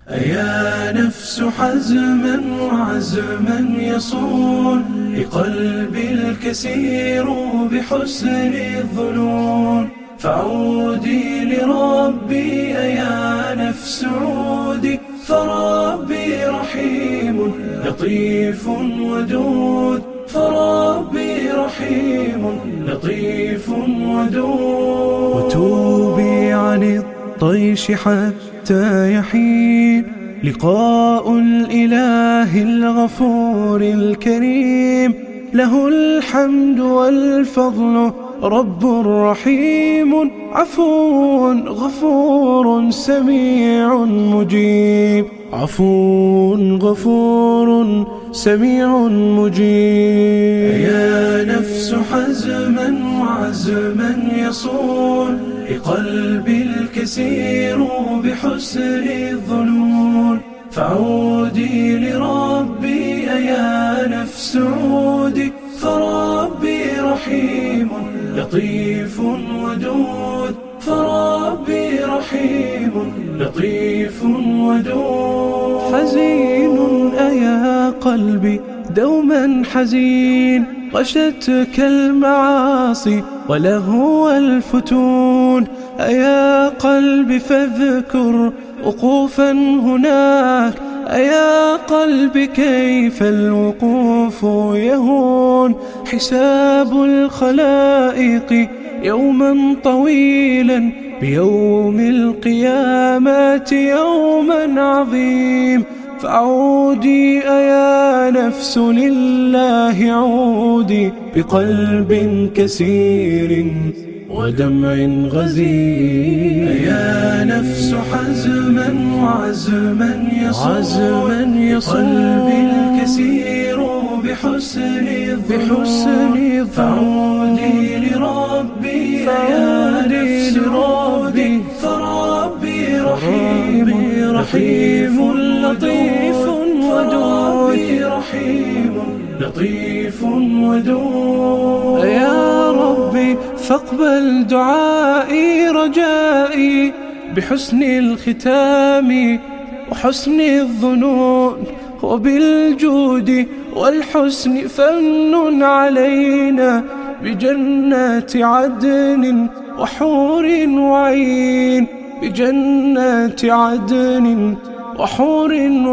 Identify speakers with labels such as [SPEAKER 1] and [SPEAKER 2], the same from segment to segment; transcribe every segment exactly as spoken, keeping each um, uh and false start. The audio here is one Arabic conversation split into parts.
[SPEAKER 1] أيا نفس حزما وعزما يصون لقلبي الكسير بحسن الظنون، فعودي لربي أيا نفس عودي، فربي رحيم لطيف ودود، فربي رحيم لطيف ودود. وتوبي عن الطيش حتى يحين لقاء الإله الغفور الكريم، له الحمد والفضل رب رحيم، عفو غفور سميع مجيب، عفو غفور سميع مجيب. يا نفس حزما وعزما يصون لقلبي الكسير بحسن الظنون، فعودي لربي أيا نفس عودي، فربي رحيم لطيف ودود، فربي رحيم لطيف ودود. حزين أيا قلبي دوما حزين، غشتك المعاصي ولهو الفتون، أيا قلبي فاذكر وقوفا هناك، أيا قلبي كيف الوقوف يهون، حساب الخلائق يوما طويلا، بيوم القيامة يوما عظيم، فعودي أيا نفس لله عودي، بقلب كسير ودمع غزير. أيا نفس حزما وعزما يصون لقلبي الكسير بحسن الظنون، فعودي لربي أيا نفس عودي، فربي رحيم رحيم لطيف ودود، رحيم لطيف ودود. يا ربي فاقبل دعائي رجائي، بحسن الختام وحسن الظنون، وبالجود والحسن فمن علينا، بجنات عدن وحور وعين، بجنات عدن وحور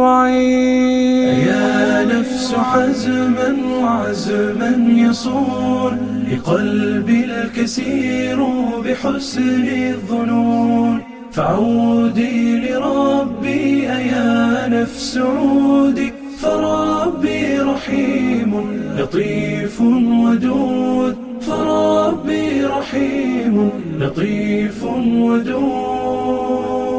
[SPEAKER 1] وعين. يا نفس حزما وعزما يصون لقلبي الكسير بحسن الظنون، فعودي لربي أيا نفس عودي، فربي رحيم لطيف ودود، فربي رحيم لطيف ودود.